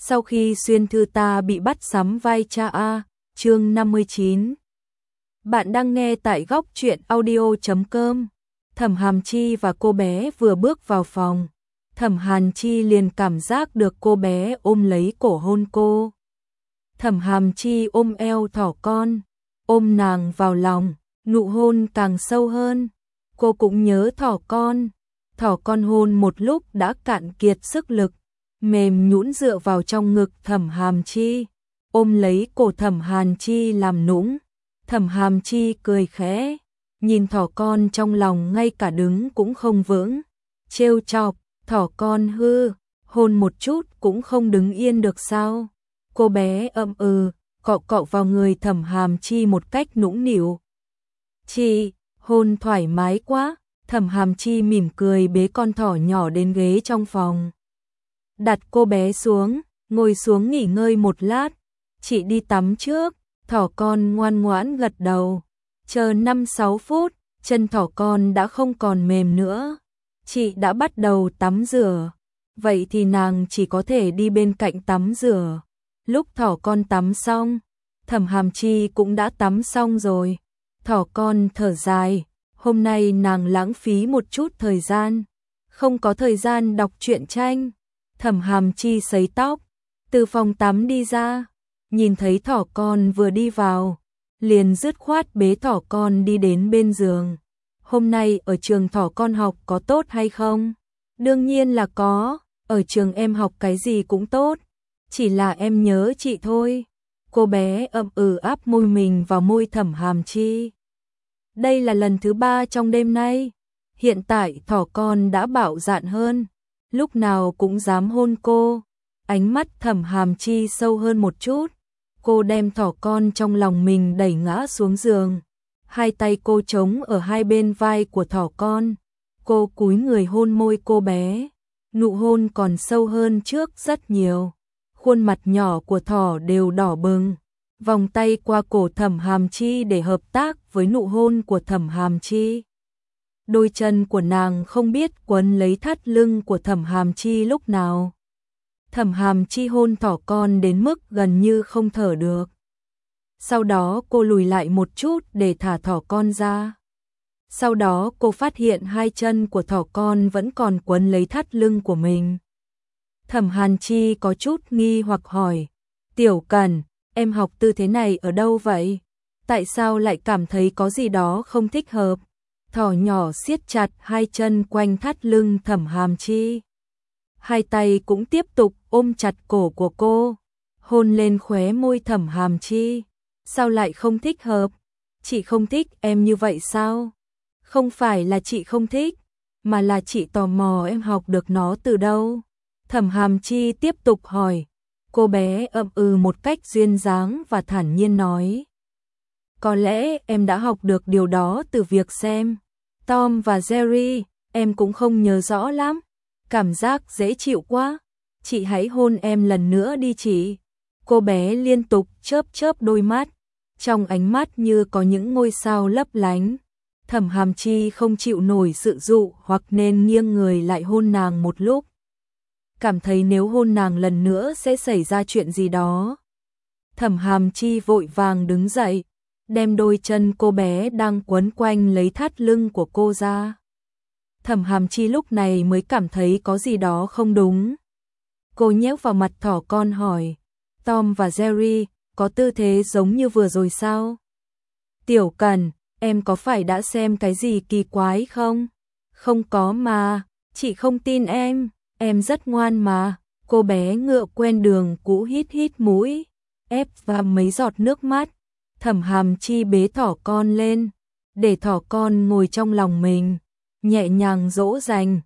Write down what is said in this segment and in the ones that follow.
Sau khi xuyên thư ta bị bắt sắm vai cha A, chương 59. Bạn đang nghe tại góc truyện audio.com. Thẩm Hàm Chi và cô bé vừa bước vào phòng. Thẩm Hàn Chi liền cảm giác được cô bé ôm lấy cổ hôn cô. Thẩm Hàm Chi ôm eo thỏ con, ôm nàng vào lòng, nụ hôn càng sâu hơn. Cô cũng nhớ thỏ con hôn một lúc đã cạn kiệt sức lực, mềm nhũn dựa vào trong ngực Thẩm Hàm Chi, ôm lấy cổ Thẩm Hàn Chi làm nũng. Thẩm Hàm Chi cười khẽ, nhìn thỏ con trong lòng ngay cả đứng cũng không vững, trêu chọc, thỏ con hư, hôn một chút cũng không đứng yên được sao? Cô bé ậm cọ cọ vào người Thẩm Hàm Chi một cách nũng nịu. Chị, hôn thoải mái quá. Thẩm Hàm Chi mỉm cười bế con thỏ nhỏ đến ghế trong phòng. Đặt cô bé xuống, ngồi xuống nghỉ ngơi một lát. Chị đi tắm trước. Thỏ con ngoan ngoãn gật đầu. Chờ 5-6 phút, chân thỏ con đã không còn mềm nữa. Chị đã bắt đầu tắm rửa. Vậy thì nàng chỉ có thể đi bên cạnh tắm rửa. Lúc thỏ con tắm xong, Thẩm Hàm Chi cũng đã tắm xong rồi. Thỏ con thở dài. Hôm nay nàng lãng phí một chút thời gian, không có thời gian đọc truyện tranh. Thẩm Hàm Chi sấy tóc, từ phòng tắm đi ra, nhìn thấy thỏ con vừa đi vào, liền dứt khoát bế thỏ con đi đến bên giường. Hôm nay ở trường thỏ con học có tốt hay không? Đương nhiên là có, ở trường em học cái gì cũng tốt, chỉ là em nhớ chị thôi. Cô bé áp môi mình vào môi Thẩm Hàm Chi. Đây là lần thứ 3 trong đêm nay. Hiện tại thỏ con đã bạo dạn hơn, lúc nào cũng dám hôn cô. Ánh mắt Thẩm Hàm Chi sâu hơn một chút. Cô đem thỏ con trong lòng mình đẩy ngã xuống giường. Hai tay cô chống ở hai bên vai của thỏ con. Cô cúi người hôn môi cô bé. Nụ hôn còn sâu hơn trước rất nhiều. Khuôn mặt nhỏ của thỏ đều đỏ bừng. Vòng tay qua cổ Thẩm Hàm Chi để hợp tác với nụ hôn của Thẩm Hàm Chi. Đôi chân của nàng không biết quấn lấy thắt lưng của Thẩm Hàm Chi lúc nào. Thẩm Hàm Chi hôn thỏ con đến mức gần như không thở được. Sau đó cô lùi lại một chút để thả thỏ con ra. Sau đó cô phát hiện hai chân của thỏ con vẫn còn quấn lấy thắt lưng của mình. Thẩm Hàn Chi có chút nghi hoặc hỏi, Tiểu Cần, em học tư thế này ở đâu vậy? Tại sao lại cảm thấy có gì đó không thích hợp? Thỏ nhỏ siết chặt hai chân quanh thắt lưng Thẩm Hàm Chi. Hai tay cũng tiếp tục ôm chặt cổ của cô, hôn lên khóe môi Thẩm Hàm Chi. Sao lại không thích hợp? Chị không thích em như vậy sao? Không phải là chị không thích, mà là chị tò mò em học được nó từ đâu. Thẩm Hàm Chi tiếp tục hỏi. Cô bé một cách duyên dáng và thản nhiên nói. Có lẽ em đã học được điều đó từ việc xem Tom và Jerry, em cũng không nhớ rõ lắm. Cảm giác dễ chịu quá. Chị hãy hôn em lần nữa đi chị. Cô bé liên tục chớp đôi mắt, trong ánh mắt như có những ngôi sao lấp lánh. Thẩm Hàm Chi không chịu nổi sự dụ hoặc nên nghiêng người lại hôn nàng một lúc. Cảm thấy nếu hôn nàng lần nữa sẽ xảy ra chuyện gì đó. Thẩm Hàm Chi vội vàng đứng dậy, đem đôi chân cô bé đang quấn quanh lấy thắt lưng của cô ra. Thẩm Hàm Chi lúc này mới cảm thấy có gì đó không đúng. Cô nhéo vào mặt thỏ con hỏi, Tom và Jerry có tư thế giống như vừa rồi sao? Tiểu Cần, em có phải đã xem cái gì kỳ quái không? Không có mà, chị không tin em rất ngoan mà. Cô bé ngựa quen đường cũ hít mũi, ép vào mấy giọt nước mắt. Thẩm Hàm Chi bế thỏ con lên, để thỏ con ngồi trong lòng mình, nhẹ nhàng dỗ dành.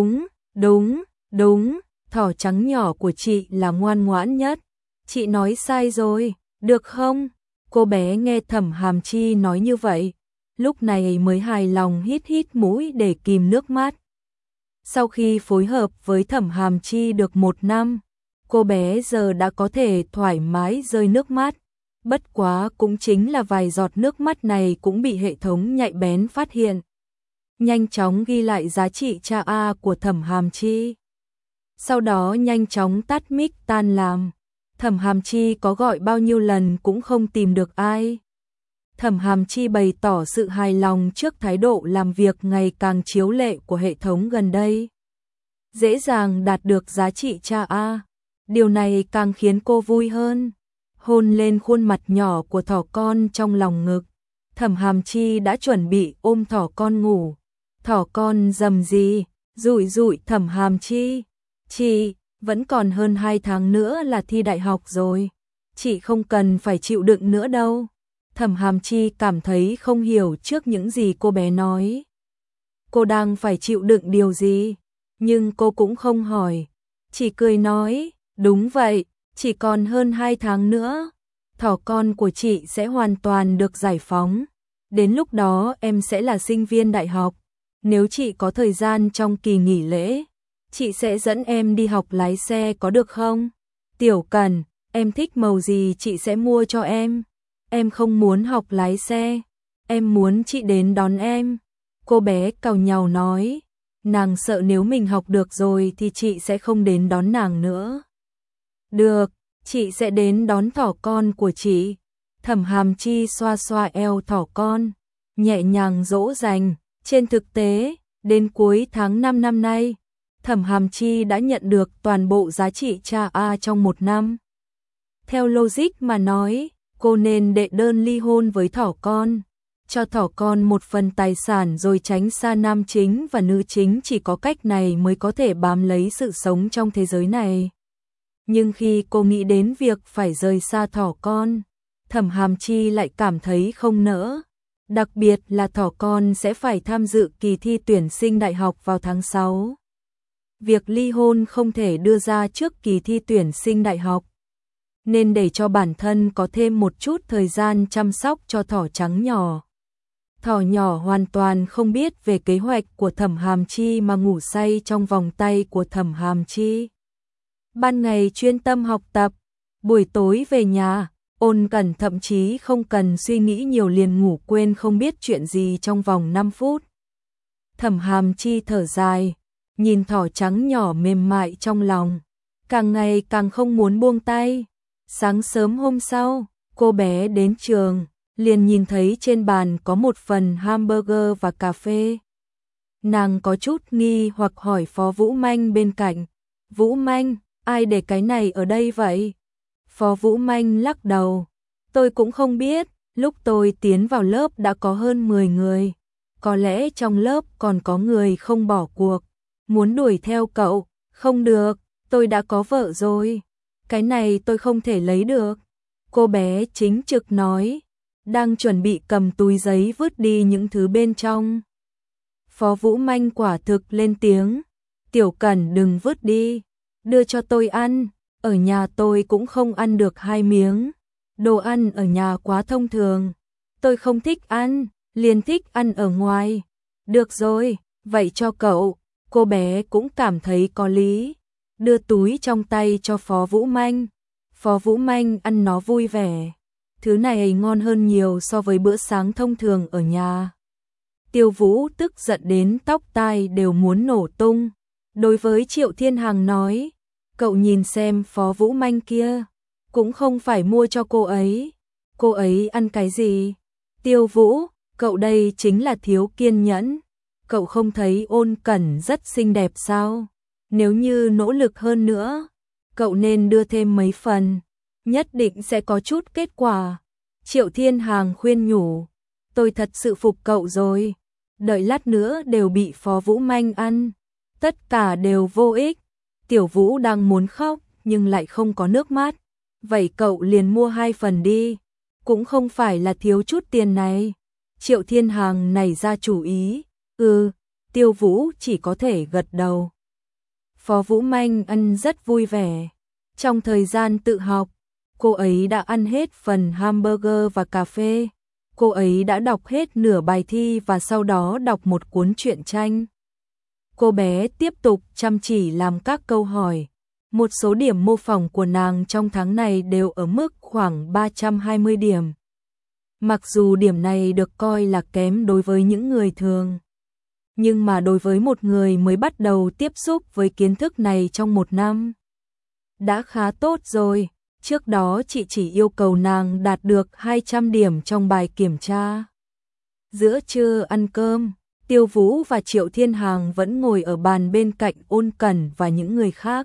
Đúng, thỏ trắng nhỏ của chị là ngoan ngoãn nhất. Chị nói sai rồi, được không? Cô bé nghe Thẩm Hàm Chi nói như vậy, lúc này mới hài lòng hít mũi để kìm nước mắt. Sau khi phối hợp với Thẩm Hàm Chi được 1 năm, cô bé giờ đã có thể thoải mái rơi nước mắt. Bất quá cũng chính là vài giọt nước mắt này cũng bị hệ thống nhạy bén phát hiện. Nhanh chóng ghi lại giá trị tra A của Thẩm Hàm Chi. sau đó nhanh chóng tắt mic tan làm. Thẩm Hàm Chi có gọi bao nhiêu lần cũng không tìm được ai. Thẩm Hàm Chi bày tỏ sự hài lòng trước thái độ làm việc ngày càng chiếu lệ của hệ thống gần đây. Dễ dàng đạt được giá trị cha A. Điều này càng khiến cô vui hơn. Hôn lên khuôn mặt nhỏ của thỏ con trong lòng ngực. Thẩm Hàm Chi đã chuẩn bị ôm thỏ con ngủ. Thỏ con rầm rì, rụi rụi Thẩm Hàm Chi. Chị, vẫn còn hơn 2 tháng nữa là thi đại học rồi. Chị không cần phải chịu đựng nữa đâu. Thẩm Hàm Chi cảm thấy không hiểu trước những gì cô bé nói. Cô đang phải chịu đựng điều gì? Nhưng cô cũng không hỏi. Chỉ cười nói, đúng vậy, chỉ còn hơn 2 tháng nữa. Thỏ con của chị sẽ hoàn toàn được giải phóng. Đến lúc đó em sẽ là sinh viên đại học. Nếu chị có thời gian trong kỳ nghỉ lễ, chị sẽ dẫn em đi học lái xe có được không? Tiểu Cần, em thích màu gì chị sẽ mua cho em. Em không muốn học lái xe, em muốn chị đến đón em. Cô bé càu nhàu nói, nàng sợ nếu mình học được rồi thì chị sẽ không đến đón nàng nữa. Được, chị sẽ đến đón thỏ con của chị. Thẩm Hàm Chi xoa xoa eo thỏ con, nhẹ nhàng dỗ dành. Trên thực tế, đến cuối tháng 5 năm nay, Thẩm Hàm Chi đã nhận được toàn bộ giá trị cha A trong 1 năm. Theo logic mà nói, cô nên đệ đơn ly hôn với thỏ con, cho thỏ con một phần tài sản rồi tránh xa nam chính và nữ chính, chỉ có cách này mới có thể bám lấy sự sống trong thế giới này. Nhưng khi cô nghĩ đến việc phải rời xa thỏ con, Thẩm Hàm Chi lại cảm thấy không nỡ. Đặc biệt là thỏ con sẽ phải tham dự kỳ thi tuyển sinh đại học vào tháng 6. Việc ly hôn không thể đưa ra trước kỳ thi tuyển sinh đại học, nên để cho bản thân có thêm một chút thời gian chăm sóc cho thỏ trắng nhỏ. Thỏ nhỏ hoàn toàn không biết về kế hoạch của Thẩm Hàm Chi mà ngủ say trong vòng tay của Thẩm Hàm Chi. Ban ngày chuyên tâm học tập, buổi tối về nhà, Ôn Cẩn thậm chí không cần suy nghĩ nhiều liền ngủ quên không biết chuyện gì trong vòng 5 phút. Thẩm Hàm Chi thở dài, nhìn thỏ trắng nhỏ mềm mại trong lòng, càng ngày càng không muốn buông tay. Sáng sớm hôm sau, cô bé đến trường, liền nhìn thấy trên bàn có một phần hamburger và cà phê. Nàng có chút nghi hoặc hỏi Phó Vũ Manh bên cạnh, Vũ Manh, ai để cái này ở đây vậy? Phó Vũ Manh lắc đầu, tôi cũng không biết, lúc tôi tiến vào lớp đã có hơn 10 người. Có lẽ trong lớp còn có người không bỏ cuộc, muốn đuổi theo cậu, không được, tôi đã có vợ rồi. Cái này tôi không thể lấy được. Cô bé chính trực nói, đang chuẩn bị cầm túi giấy vứt đi những thứ bên trong. Phó Vũ Manh quả thực lên tiếng, Tiểu Cẩn đừng vứt đi, đưa cho tôi ăn, ở nhà tôi cũng không ăn được 2 miếng. Đồ ăn ở nhà quá thông thường, tôi không thích ăn, liền thích ăn ở ngoài. Được rồi, vậy cho cậu. Cô bé cũng cảm thấy có lý, đưa túi trong tay cho Phó Vũ Manh. Phó Vũ Manh ăn nó vui vẻ, thứ này ngon hơn nhiều so với bữa sáng thông thường ở nhà. Tiêu Vũ tức giận đến tóc tai đều muốn nổ tung. Đối với Triệu Thiên Hằng nói, cậu nhìn xem Phó Vũ Manh kia, cũng không phải mua cho cô ấy ăn cái gì? Tiêu Vũ, cậu đây chính là thiếu kiên nhẫn. Cậu không thấy Ôn Cẩn rất xinh đẹp sao? Nếu như nỗ lực hơn nữa, cậu nên đưa thêm mấy phần, nhất định sẽ có chút kết quả. Triệu Thiên Hằng khuyên nhủ, tôi thật sự phục cậu rồi, đợi lát nữa đều bị Phó Vũ Manh ăn, tất cả đều vô ích. Tiểu Vũ đang muốn khóc nhưng lại không có nước mắt, vậy cậu liền mua 2 phần đi, cũng không phải là thiếu chút tiền này. Triệu Thiên Hằng nảy ra chủ ý, Tiêu Vũ chỉ có thể gật đầu. Phó Vũ Manh ăn rất vui vẻ. Trong thời gian tự học, cô ấy đã ăn hết phần hamburger và cà phê. Cô ấy đã đọc hết nửa bài thi và sau đó đọc một cuốn truyện tranh. Cô bé tiếp tục chăm chỉ làm các câu hỏi. Một số điểm mô phỏng của nàng trong tháng này đều ở mức khoảng 320 điểm. Mặc dù điểm này được coi là kém đối với những người thường, nhưng mà đối với một người mới bắt đầu tiếp xúc với kiến thức này trong 1 năm, đã khá tốt rồi. Trước đó chị chỉ yêu cầu nàng đạt được 200 điểm trong bài kiểm tra. Giữa trưa ăn cơm, Tiêu Vũ và Triệu Thiên Hàng vẫn ngồi ở bàn bên cạnh Ôn Cẩn và những người khác.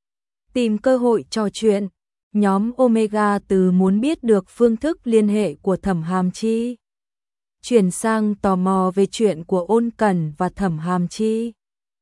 Tìm cơ hội trò chuyện, nhóm Omega từ muốn biết được phương thức liên hệ của Thẩm Hàm Chi, chuyển sang tò mò về chuyện của Ôn Cẩn và Thẩm Hàm Chi.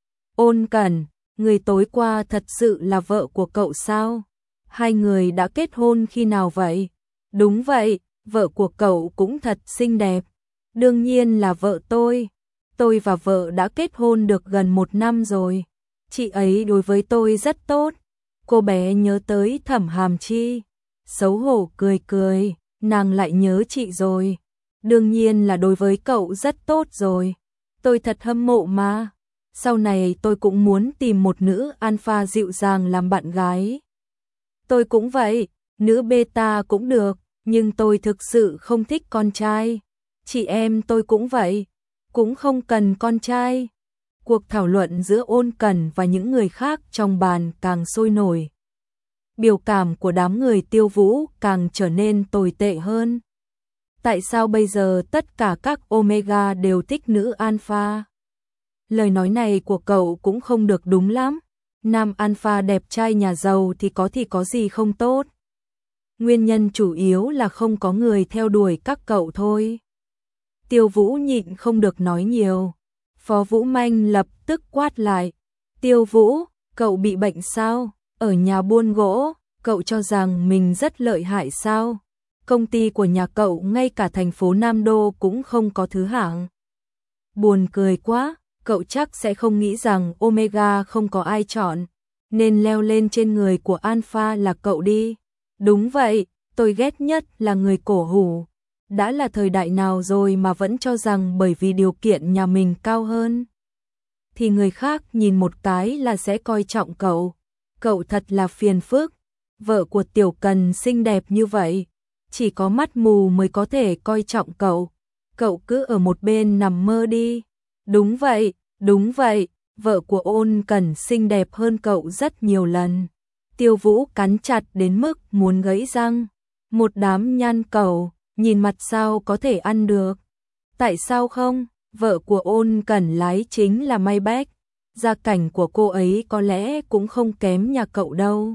Ôn Cẩn, người tối qua thật sự là vợ của cậu sao? Hai người đã kết hôn khi nào vậy? Đúng vậy, vợ của cậu cũng thật xinh đẹp. Đương nhiên là vợ tôi. Tôi và vợ đã kết hôn được gần 1 năm rồi. Chị ấy đối với tôi rất tốt. Cô bé nhớ tới Thẩm Hàm Chi, xấu hổ cười cười, nàng lại nhớ chị rồi. Đương nhiên là đối với cậu rất tốt rồi. Tôi thật hâm mộ mà. Sau này tôi cũng muốn tìm một nữ alpha dịu dàng làm bạn gái. Tôi cũng vậy, nữ beta cũng được, nhưng tôi thực sự không thích con trai. Chị em tôi cũng vậy, cũng không cần con trai. Cuộc thảo luận giữa Ôn Cẩn và những người khác trong bàn càng sôi nổi. Biểu cảm của đám người Tiêu Vũ càng trở nên tồi tệ hơn. Tại sao bây giờ tất cả các Omega đều thích nữ alpha? Lời nói này của cậu cũng không được đúng lắm. Nam alpha đẹp trai nhà giàu thì có gì không tốt. Nguyên nhân chủ yếu là không có người theo đuổi các cậu thôi. Tiêu Vũ nhịn không được nói nhiều. Phó Vũ Manh lập tức quát lại. Tiêu Vũ, cậu bị bệnh sao? Ở nhà buôn gỗ, cậu cho rằng mình rất lợi hại sao? Công ty của nhà cậu ngay cả thành phố Nam Đô cũng không có thứ hạng. Buồn cười quá, cậu chắc sẽ không nghĩ rằng Omega không có ai chọn, nên leo lên trên người của Alpha là cậu đi. Đúng vậy, tôi ghét nhất là người cổ hủ. Đã là thời đại nào rồi mà vẫn cho rằng bởi vì điều kiện nhà mình cao hơn thì người khác nhìn một cái là sẽ coi trọng cậu. Cậu thật là phiền phức. Vợ của Tiểu Cần xinh đẹp như vậy, chỉ có mắt mù mới có thể coi trọng cậu. Cậu cứ ở một bên nằm mơ đi. Đúng vậy, vợ của Ôn Cẩn xinh đẹp hơn cậu rất nhiều lần. Tiêu Vũ cắn chặt đến mức muốn gãy răng. Một đám nhan cẩu, nhìn mặt sao có thể ăn được. Tại sao không? Vợ của Ôn Cẩn lái chính là Maybach. Gia cảnh của cô ấy có lẽ cũng không kém nhà cậu đâu.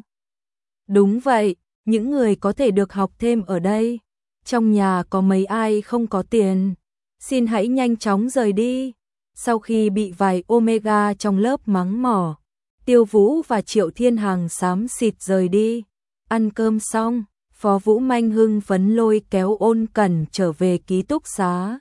Đúng vậy, những người có thể được học thêm ở đây. Trong nhà có mấy ai không có tiền. Xin hãy nhanh chóng rời đi. Sau khi bị vài Omega trong lớp mắng mỏ, Tiêu Vũ và Triệu Thiên Hàng xám xịt rời đi. Ăn cơm xong, Phó Vũ Manh hưng phấn lôi kéo Ôn Cẩn trở về ký túc xá.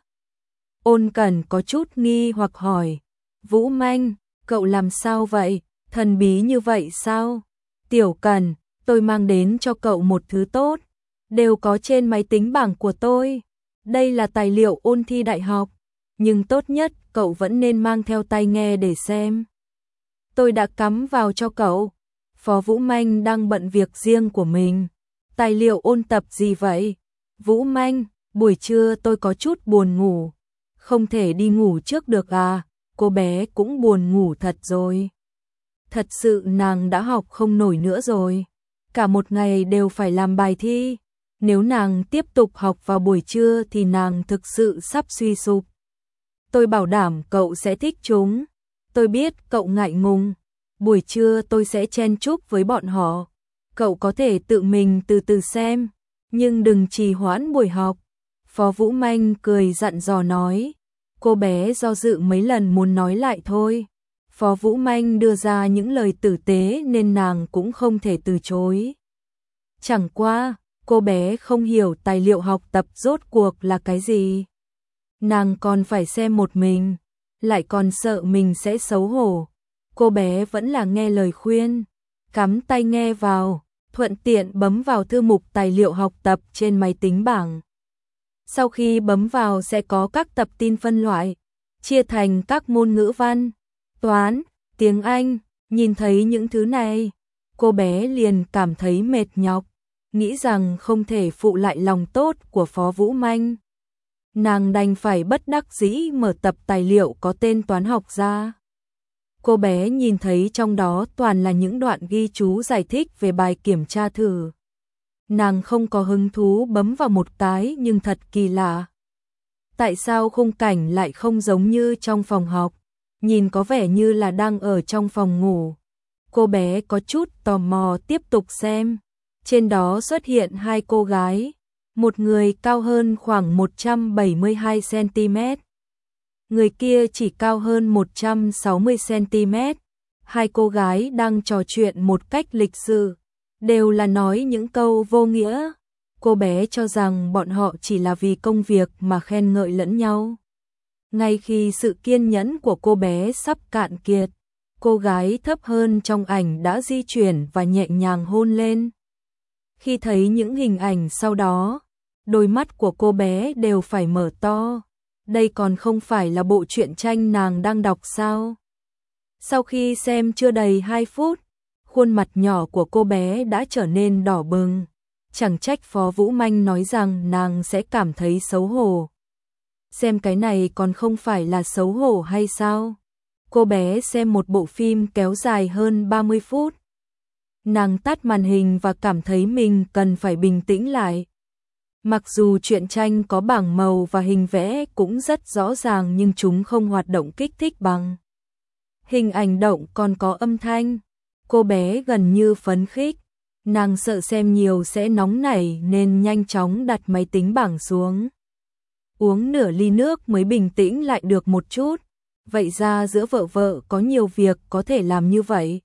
Ôn Cẩn có chút nghi hoặc hỏi, Vũ Manh, cậu làm sao vậy? Thần bí như vậy sao? Tiểu Cẩn, tôi mang đến cho cậu một thứ tốt, đều có trên máy tính bảng của tôi. Đây là tài liệu ôn thi đại học, nhưng tốt nhất cậu vẫn nên mang theo tai nghe để xem. Tôi đã cắm vào cho cậu. Phó Vũ Manh đang bận việc riêng của mình. Tài liệu ôn tập gì vậy? Vũ Manh, buổi trưa tôi có chút buồn ngủ. Không thể đi ngủ trước được à? Cô bé cũng buồn ngủ thật rồi. Thật sự nàng đã học không nổi nữa rồi. Cả một ngày đều phải làm bài thi. Nếu nàng tiếp tục học vào buổi trưa thì nàng thực sự sắp suy sụp. Tôi bảo đảm cậu sẽ thích chúng. Tôi biết cậu ngại ngùng. Buổi trưa tôi sẽ chen chúc với bọn họ. Cậu có thể tự mình từ từ xem, nhưng đừng trì hoãn buổi học. Phó Vũ Manh cười dặn dò nói. Cô bé do dự mấy lần muốn nói lại thôi. Phó Vũ Manh đưa ra những lời tử tế nên nàng cũng không thể từ chối. Chẳng qua, cô bé không hiểu tài liệu học tập rốt cuộc là cái gì. Nàng còn phải xem một mình, lại còn sợ mình sẽ xấu hổ. Cô bé vẫn là nghe lời khuyên, cắm tai nghe vào, thuận tiện bấm vào thư mục tài liệu học tập trên máy tính bảng. Sau khi bấm vào sẽ có các tập tin phân loại, chia thành các môn ngữ văn, toán, tiếng Anh. Nhìn thấy những thứ này, cô bé liền cảm thấy mệt nhọc, nghĩ rằng không thể phụ lại lòng tốt của Phó Vũ Manh. Nàng đành phải bất đắc dĩ mở tập tài liệu có tên toán học ra. Cô bé nhìn thấy trong đó toàn là những đoạn ghi chú giải thích về bài kiểm tra thử. Nàng không có hứng thú bấm vào một cái nhưng thật kỳ lạ. Tại sao khung cảnh lại không giống như trong phòng học, nhìn có vẻ như là đang ở trong phòng ngủ. Cô bé có chút tò mò tiếp tục xem. Trên đó xuất hiện hai cô gái, một người cao hơn khoảng 172 cm, người kia chỉ cao hơn 160 cm. Hai cô gái đang trò chuyện một cách lịch sự, đều là nói những câu vô nghĩa. Cô bé cho rằng bọn họ chỉ là vì công việc mà khen ngợi lẫn nhau. Ngay khi sự kiên nhẫn của cô bé sắp cạn kiệt, cô gái thấp hơn trong ảnh đã di chuyển và nhẹ nhàng hôn lên. Khi thấy những hình ảnh sau đó, đôi mắt của cô bé đều phải mở to. Đây còn không phải là bộ truyện tranh nàng đang đọc sao? Sau khi xem chưa đầy 2 phút, khuôn mặt nhỏ của cô bé đã trở nên đỏ bừng. Chẳng trách Phó Vũ Manh nói rằng nàng sẽ cảm thấy xấu hổ. Xem cái này còn không phải là xấu hổ hay sao? Cô bé xem một bộ phim kéo dài hơn 30 phút. Nàng tắt màn hình và cảm thấy mình cần phải bình tĩnh lại. Mặc dù truyện tranh có bảng màu và hình vẽ cũng rất rõ ràng nhưng chúng không hoạt động kích thích bằng hình ảnh động còn có âm thanh. Cô bé gần như phấn khích. Nàng sợ xem nhiều sẽ nóng nảy nên nhanh chóng đặt máy tính bảng xuống. Uống nửa ly nước mới bình tĩnh lại được một chút. Vậy ra giữa vợ vợ có nhiều việc có thể làm như vậy.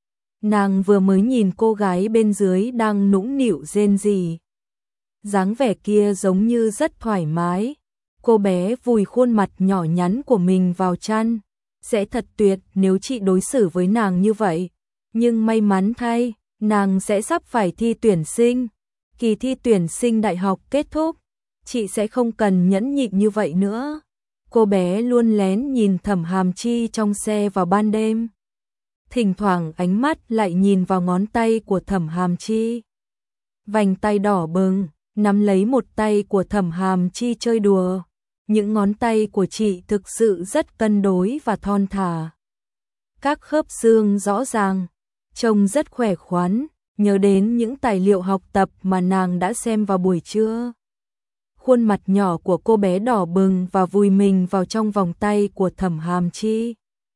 Nàng vừa mới nhìn cô gái bên dưới đang nũng nịu rên rỉ. Dáng vẻ kia giống như rất thoải mái. Cô bé vùi khuôn mặt nhỏ nhắn của mình vào chăn. Sẽ thật tuyệt nếu chị đối xử với nàng như vậy. Nhưng may mắn thay, nàng sẽ sắp phải thi tuyển sinh. Kỳ thi tuyển sinh đại học kết thúc, chị sẽ không cần nhẫn nhịn như vậy nữa. Cô bé luôn lén nhìn Thẩm Hàm Chi trong xe vào ban đêm. Thỉnh thoảng ánh mắt lại nhìn vào ngón tay của Thẩm Hàm Chi. Vành tay đỏ bừng, nắm lấy một tay của Thẩm Hàm Chi chơi đùa. Những ngón tay của chị thực sự rất cân đối và thon thả. Các khớp xương rõ ràng, trông rất khỏe khoắn, nhớ đến những tài liệu học tập mà nàng đã xem vào buổi trưa. Khuôn mặt nhỏ của cô bé đỏ bừng và vùi mình vào trong vòng tay của Thẩm Hàm Chi.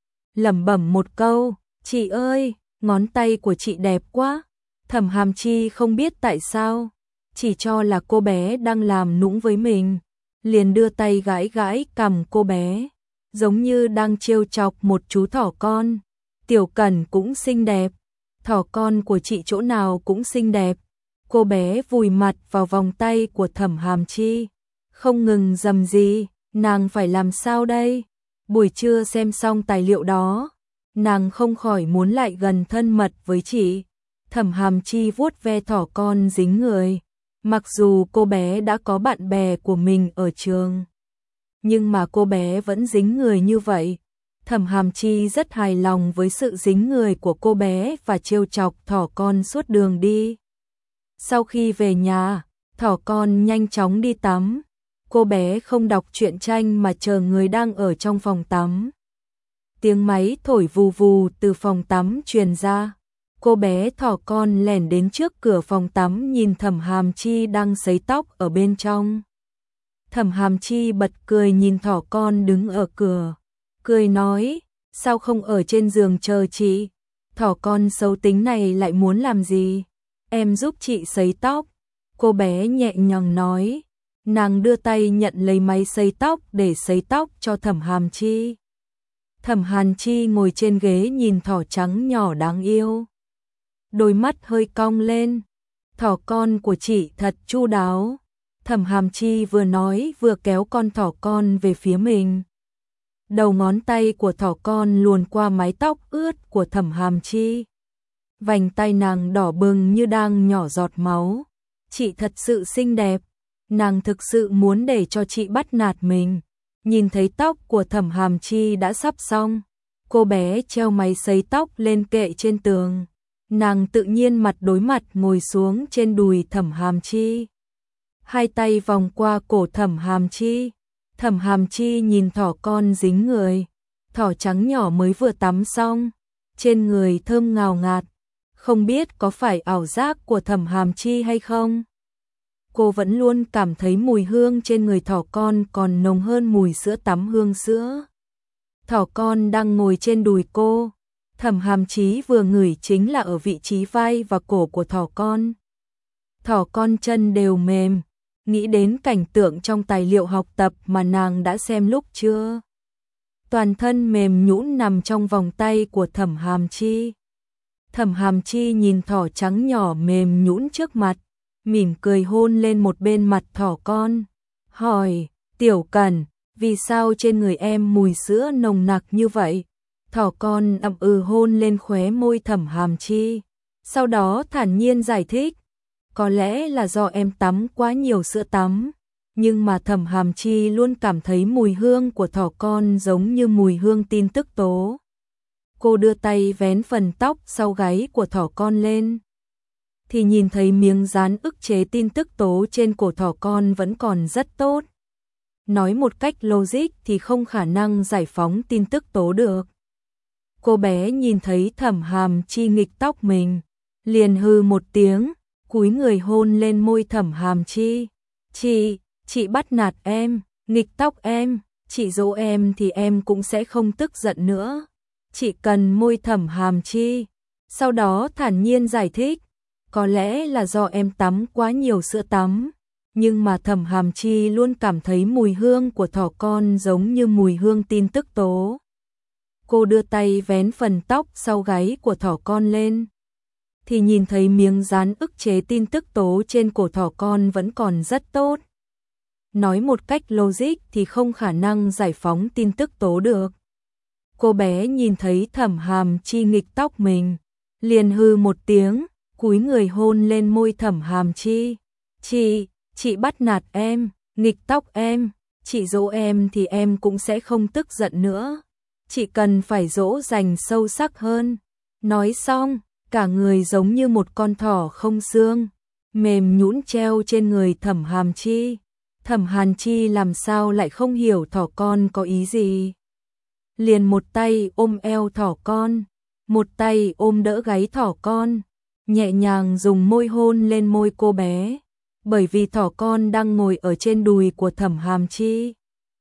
Lẩm bẩm một câu, chị ơi, ngón tay của chị đẹp quá. Thẩm Hàm Chi không biết tại sao, chỉ cho là cô bé đang làm nũng với mình. Liền đưa tay gãi gãi cằm cô bé, giống như đang trêu chọc một chú thỏ con. Tiểu Cẩn cũng xinh đẹp, thỏ con của chị chỗ nào cũng xinh đẹp. Cô bé vùi mặt vào vòng tay của Thẩm Hàm Chi, không ngừng rầm rì, nàng phải làm sao đây? Buổi trưa xem xong tài liệu đó, nàng không khỏi muốn lại gần thân mật với chị. Thẩm Hàm Chi vuốt ve thỏ con dính người. Mặc dù cô bé đã có bạn bè của mình ở trường, nhưng mà cô bé vẫn dính người như vậy. Thẩm Hàm Chi rất hài lòng với sự dính người của cô bé và trêu chọc thỏ con suốt đường đi. Sau khi về nhà, thỏ con nhanh chóng đi tắm. Cô bé không đọc truyện tranh mà chờ người đang ở trong phòng tắm. Tiếng máy thổi vù vù từ phòng tắm truyền ra. Cô bé thỏ con lẻn đến trước cửa phòng tắm nhìn Thẩm Hàm Chi đang sấy tóc ở bên trong. Thẩm Hàm Chi bật cười nhìn thỏ con đứng ở cửa. Cười nói, sao không ở trên giường chờ chị? Thỏ con xấu tính này lại muốn làm gì? Em giúp chị sấy tóc. Cô bé nhẹ nhàng nói. Nàng đưa tay nhận lấy máy sấy tóc để sấy tóc cho Thẩm Hàm Chi. Thẩm Hàn Chi ngồi trên ghế nhìn thỏ trắng nhỏ đáng yêu. Đôi mắt hơi cong lên. Thỏ con của chị thật chu đáo. Thẩm Hàm Chi vừa nói vừa kéo con thỏ con về phía mình. Đầu ngón tay của thỏ con luồn qua mái tóc ướt của Thẩm Hàm Chi. Vành tay nàng đỏ bừng như đang nhỏ giọt máu. Chị thật sự xinh đẹp. Nàng thực sự muốn để cho chị bắt nạt mình. Nhìn thấy tóc của Thẩm Hàm Chi đã sắp xong, cô bé treo máy sấy tóc lên kệ trên tường. Nàng tự nhiên mặt đối mặt ngồi xuống trên đùi Thẩm Hàm Chi. Hai tay vòng qua cổ Thẩm Hàm Chi, Thẩm Hàm Chi nhìn thỏ con dính người, thỏ trắng nhỏ mới vừa tắm xong, trên người thơm ngào ngạt, không biết có phải ảo giác của Thẩm Hàm Chi hay không. Cô vẫn luôn cảm thấy mùi hương trên người thỏ con còn nồng hơn mùi sữa tắm hương sữa. Thỏ con đang ngồi trên đùi cô, Thẩm Hàm Chi vừa ngửi chính là ở vị trí vai và cổ của thỏ con. Thỏ con chân đều mềm, nghĩ đến cảnh tượng trong tài liệu học tập mà nàng đã xem lúc chưa. Toàn thân mềm nhũn nằm trong vòng tay của Thẩm Hàm Chi. Thẩm Hàm Chi nhìn thỏ trắng nhỏ mềm nhũn trước mặt, mỉm cười hôn lên một bên mặt thỏ con, hỏi, Tiểu Cẩn, vì sao trên người em mùi sữa nồng nặc như vậy? Thỏ con ậm hôn lên khóe môi Thẩm Hàm Chi, sau đó thản nhiên giải thích, có lẽ là do em tắm quá nhiều sữa tắm, nhưng mà Thẩm Hàm Chi luôn cảm thấy mùi hương của thỏ con giống như mùi hương tin tức tố. Cô đưa tay vén phần tóc sau gáy của thỏ con lên, thì nhìn thấy miếng dán ức chế tin tức tố trên cổ thỏ con vẫn còn rất tốt. Nói một cách logic thì không khả năng giải phóng tin tức tố được. Cô bé nhìn thấy Thẩm Hàm Chi nghịch tóc mình, liền hừ một tiếng, cúi người hôn lên môi Thẩm Hàm Chi. Chị bắt nạt em, nghịch tóc em, chị dỗ em thì em cũng sẽ không tức giận nữa. Chị cần môi Thẩm Hàm Chi. Sau đó thản nhiên giải thích, có lẽ là do em tắm quá nhiều sữa tắm, nhưng mà Thẩm Hàm Chi luôn cảm thấy mùi hương của thỏ con giống như mùi hương tin tức tố. Cô đưa tay vén phần tóc sau gáy của thỏ con lên, thì nhìn thấy miếng dán ức chế tin tức tố trên cổ thỏ con vẫn còn rất tốt. Nói một cách logic thì không khả năng giải phóng tin tức tố được. Cô bé nhìn thấy Thẩm Hàm Chi nghịch tóc mình, liền hừ một tiếng, cúi người hôn lên môi Thẩm Hàm Chi. Chị bắt nạt em, nghịch tóc em, chị dỗ em thì em cũng sẽ không tức giận nữa. Chị cần phải dỗ dành sâu sắc hơn. Nói xong, cả người giống như một con thỏ không xương, mềm nhũn treo trên người Thẩm Hàm Chi. Thẩm Hàn Chi làm sao lại không hiểu thỏ con có ý gì. Liền một tay ôm eo thỏ con, một tay ôm đỡ gáy thỏ con, nhẹ nhàng dùng môi hôn lên môi cô bé. Bởi vì thỏ con đang ngồi ở trên đùi của Thẩm Hàm Chi,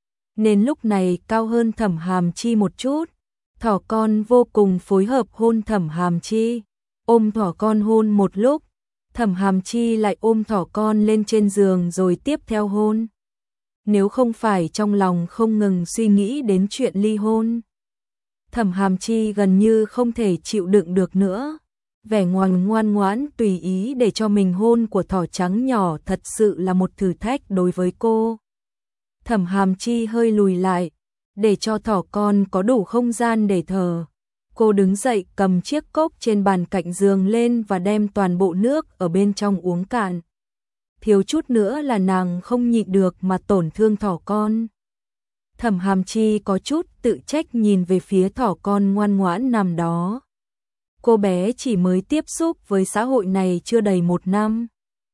nên lúc này cao hơn Thẩm Hàm Chi một chút. Thỏ con vô cùng phối hợp hôn Thẩm Hàm Chi, ôm thỏ con hôn một lúc, Thẩm Hàm Chi lại ôm thỏ con lên trên giường rồi tiếp theo hôn. Nếu không phải trong lòng không ngừng suy nghĩ đến chuyện ly hôn, Thẩm Hàm Chi gần như không thể chịu đựng được nữa. Vẻ ngoan ngoãn tùy ý để cho mình hôn của thỏ trắng nhỏ thật sự là một thử thách đối với cô. Thẩm Hàm Chi hơi lùi lại, để cho thỏ con có đủ không gian để thở. Cô đứng dậy cầm chiếc cốc trên bàn cạnh giường lên và đem toàn bộ nước ở bên trong uống cạn. Thiếu chút nữa là nàng không nhịn được mà tổn thương thỏ con. Thẩm Hàm Chi có chút tự trách nhìn về phía thỏ con ngoan ngoãn nằm đó. Cô bé chỉ mới tiếp xúc với xã hội này chưa đầy 1 năm.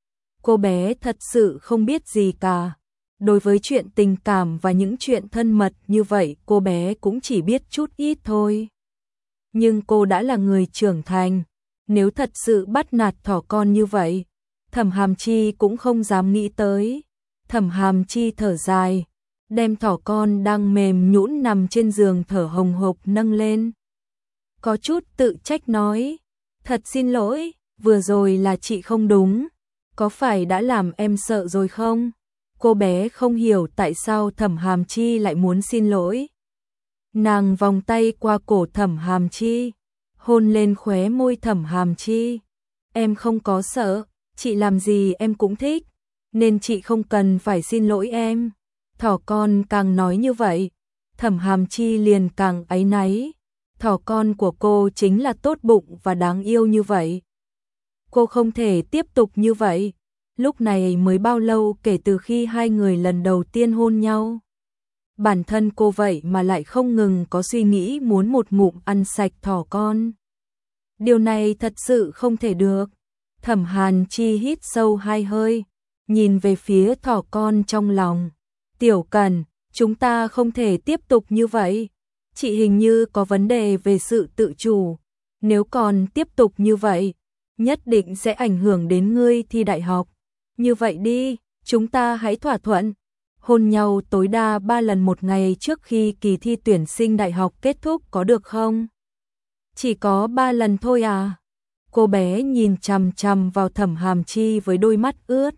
Cô bé thật sự không biết gì cả. Đối với chuyện tình cảm và những chuyện thân mật như vậy cô bé cũng chỉ biết chút ít thôi. Nhưng cô đã là người trưởng thành. Nếu thật sự bắt nạt thỏ con như vậy, Thẩm Hàm Chi cũng không dám nghĩ tới. Thẩm Hàm Chi thở dài, đem thỏ con đang mềm nhũn nằm trên giường thở hồng hộc nâng lên. Có chút tự trách nói, thật xin lỗi, vừa rồi là chị không đúng, có phải đã làm em sợ rồi không? Cô bé không hiểu tại sao Thẩm Hàm Chi lại muốn xin lỗi. Nàng vòng tay qua cổ Thẩm Hàm Chi, hôn lên khóe môi Thẩm Hàm Chi. Em không có sợ, chị làm gì em cũng thích, nên chị không cần phải xin lỗi em. Thỏ con càng nói như vậy, Thẩm Hàm Chi liền càng áy náy. Thỏ con của cô chính là tốt bụng và đáng yêu như vậy. Cô không thể tiếp tục như vậy. Lúc này mới bao lâu kể từ khi hai người lần đầu tiên hôn nhau. Bản thân cô vậy mà lại không ngừng có suy nghĩ muốn một ngụm ăn sạch thỏ con. Điều này thật sự không thể được. Thẩm Hàn Chi hít sâu 2 hơi, nhìn về phía thỏ con trong lòng. Tiểu Cẩn, chúng ta không thể tiếp tục như vậy. Chị hình như có vấn đề về sự tự chủ. Nếu còn tiếp tục như vậy, nhất định sẽ ảnh hưởng đến ngươi thi đại học. Như vậy đi, chúng ta hãy thỏa thuận. Hôn nhau tối đa 3 lần một ngày trước khi kỳ thi tuyển sinh đại học kết thúc có được không? Chỉ có 3 lần thôi à? Cô bé nhìn chằm chằm vào Thẩm Hàm Chi với đôi mắt ướt.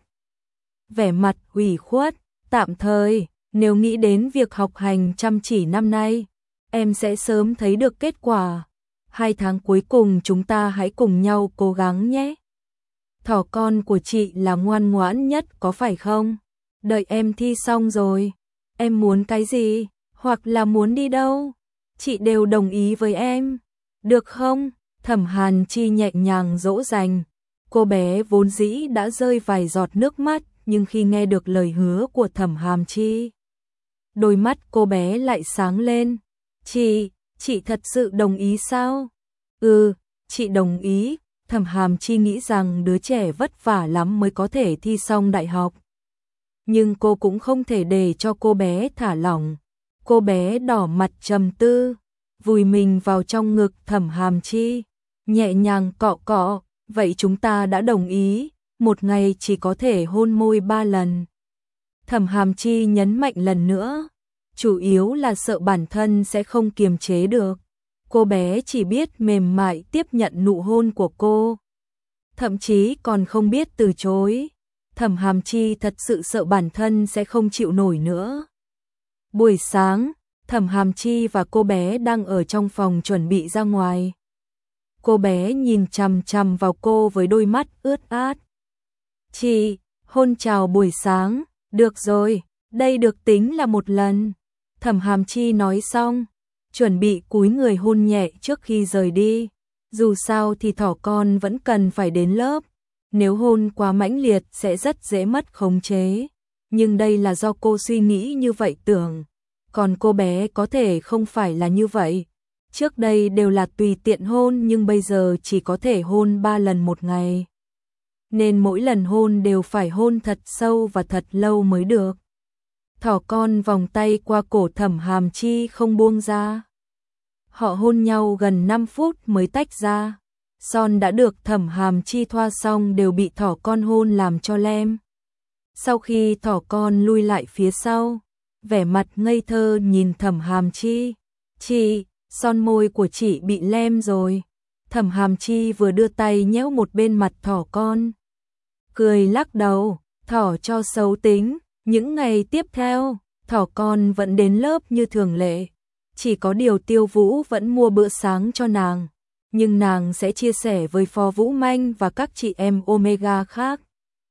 Vẻ mặt ủy khuất, tạm thời, nếu nghĩ đến việc học hành chăm chỉ năm nay, em sẽ sớm thấy được kết quả. 2 tháng cuối cùng chúng ta hãy cùng nhau cố gắng nhé. Thỏ con của chị là ngoan ngoãn nhất có phải không? Đợi em thi xong rồi, em muốn cái gì, hoặc là muốn đi đâu, chị đều đồng ý với em. Được không? Thẩm Hàn Chi nhẹ nhàng dỗ dành. Cô bé vốn dĩ đã rơi vài giọt nước mắt, nhưng khi nghe được lời hứa của Thẩm Hàm Chi, đôi mắt cô bé lại sáng lên. Chị thật sự đồng ý sao? Ừ, chị đồng ý. Thẩm Hàm Chi nghĩ rằng đứa trẻ vất vả lắm mới có thể thi xong đại học. Nhưng cô cũng không thể để cho cô bé thả lỏng. Cô bé đỏ mặt trầm tư, vùi mình vào trong ngực Thẩm Hàm Chi, nhẹ nhàng cọ cọ. Vậy chúng ta đã đồng ý, một ngày chỉ có thể hôn môi 3 lần. Thẩm Hàm Chi nhấn mạnh lần nữa, chủ yếu là sợ bản thân sẽ không kiềm chế được. Cô bé chỉ biết mềm mại tiếp nhận nụ hôn của cô, thậm chí còn không biết từ chối. Thẩm Hàm Chi thật sự sợ bản thân sẽ không chịu nổi nữa. Buổi sáng, Thẩm Hàm Chi và cô bé đang ở trong phòng chuẩn bị ra ngoài. Cô bé nhìn chằm chằm vào cô với đôi mắt ướt át. Chị, hôn chào buổi sáng, được rồi, đây được tính là một lần. Thẩm Hàm Chi nói xong, chuẩn bị cúi người hôn nhẹ trước khi rời đi. Dù sao thì thỏ con vẫn cần phải đến lớp. Nếu hôn quá mãnh liệt sẽ rất dễ mất khống chế. Nhưng đây là do cô suy nghĩ như vậy tưởng. Còn cô bé có thể không phải là như vậy. Trước đây đều là tùy tiện hôn nhưng bây giờ chỉ có thể hôn 3 lần một ngày. Nên mỗi lần hôn đều phải hôn thật sâu và thật lâu mới được. Thỏ con vòng tay qua cổ Thẩm Hàm Chi không buông ra. Họ hôn nhau gần 5 phút mới tách ra. Son đã được Thẩm Hàm Chi thoa xong đều bị thỏ con hôn làm cho lem. Sau khi thỏ con lui lại phía sau, vẻ mặt ngây thơ nhìn Thẩm Hàm Chi. Chị, son môi của chị bị lem rồi. Thẩm Hàm Chi vừa đưa tay nhéo một bên mặt thỏ con, cười lắc đầu, thỏ cho xấu tính. Những ngày tiếp theo, thỏ con vẫn đến lớp như thường lệ. Chỉ có điều Tiêu Vũ vẫn mua bữa sáng cho nàng, nhưng nàng sẽ chia sẻ với Phó Vũ Manh và các chị em Omega khác.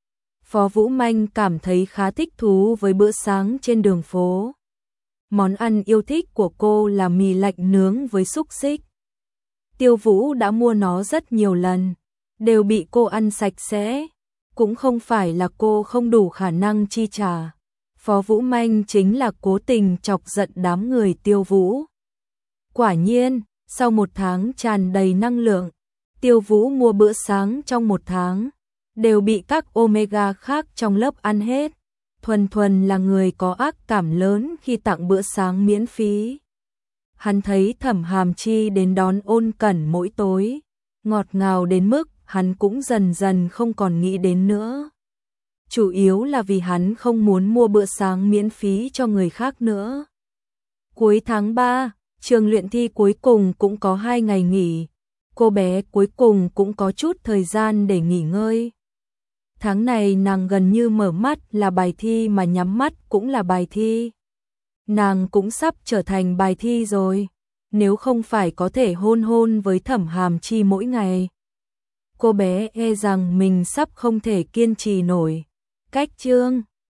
Phó Vũ Manh cảm thấy khá thích thú với bữa sáng trên đường phố. Món ăn yêu thích của cô là mì lạnh nướng với xúc xích. Tiêu Vũ đã mua nó rất nhiều lần, đều bị cô ăn sạch sẽ. Cũng không phải là cô không đủ khả năng chi trả. Phó Vũ Manh chính là cố tình chọc giận đám người Tiêu Vũ. Quả nhiên, sau 1 tháng tràn đầy năng lượng, Tiêu Vũ mua bữa sáng trong 1 tháng, đều bị các Omega khác trong lớp ăn hết. Thuần Thuần là người có ác cảm lớn khi tặng bữa sáng miễn phí. Hắn thấy Thẩm Hàm Chi đến đón ôn cẩn mỗi tối, ngọt ngào đến mức hắn cũng dần dần không còn nghĩ đến nữa. Chủ yếu là vì hắn không muốn mua bữa sáng miễn phí cho người khác nữa. Cuối tháng 3, trường luyện thi cuối cùng cũng có 2 ngày nghỉ. Cô bé cuối cùng cũng có chút thời gian để nghỉ ngơi. Tháng này nàng gần như mở mắt là bài thi mà nhắm mắt cũng là bài thi. Nàng cũng sắp trở thành bài thi rồi. Nếu không phải có thể hôn với Thẩm Hàm Chi mỗi ngày, cô bé e rằng mình sắp không thể kiên trì nổi. Cách chương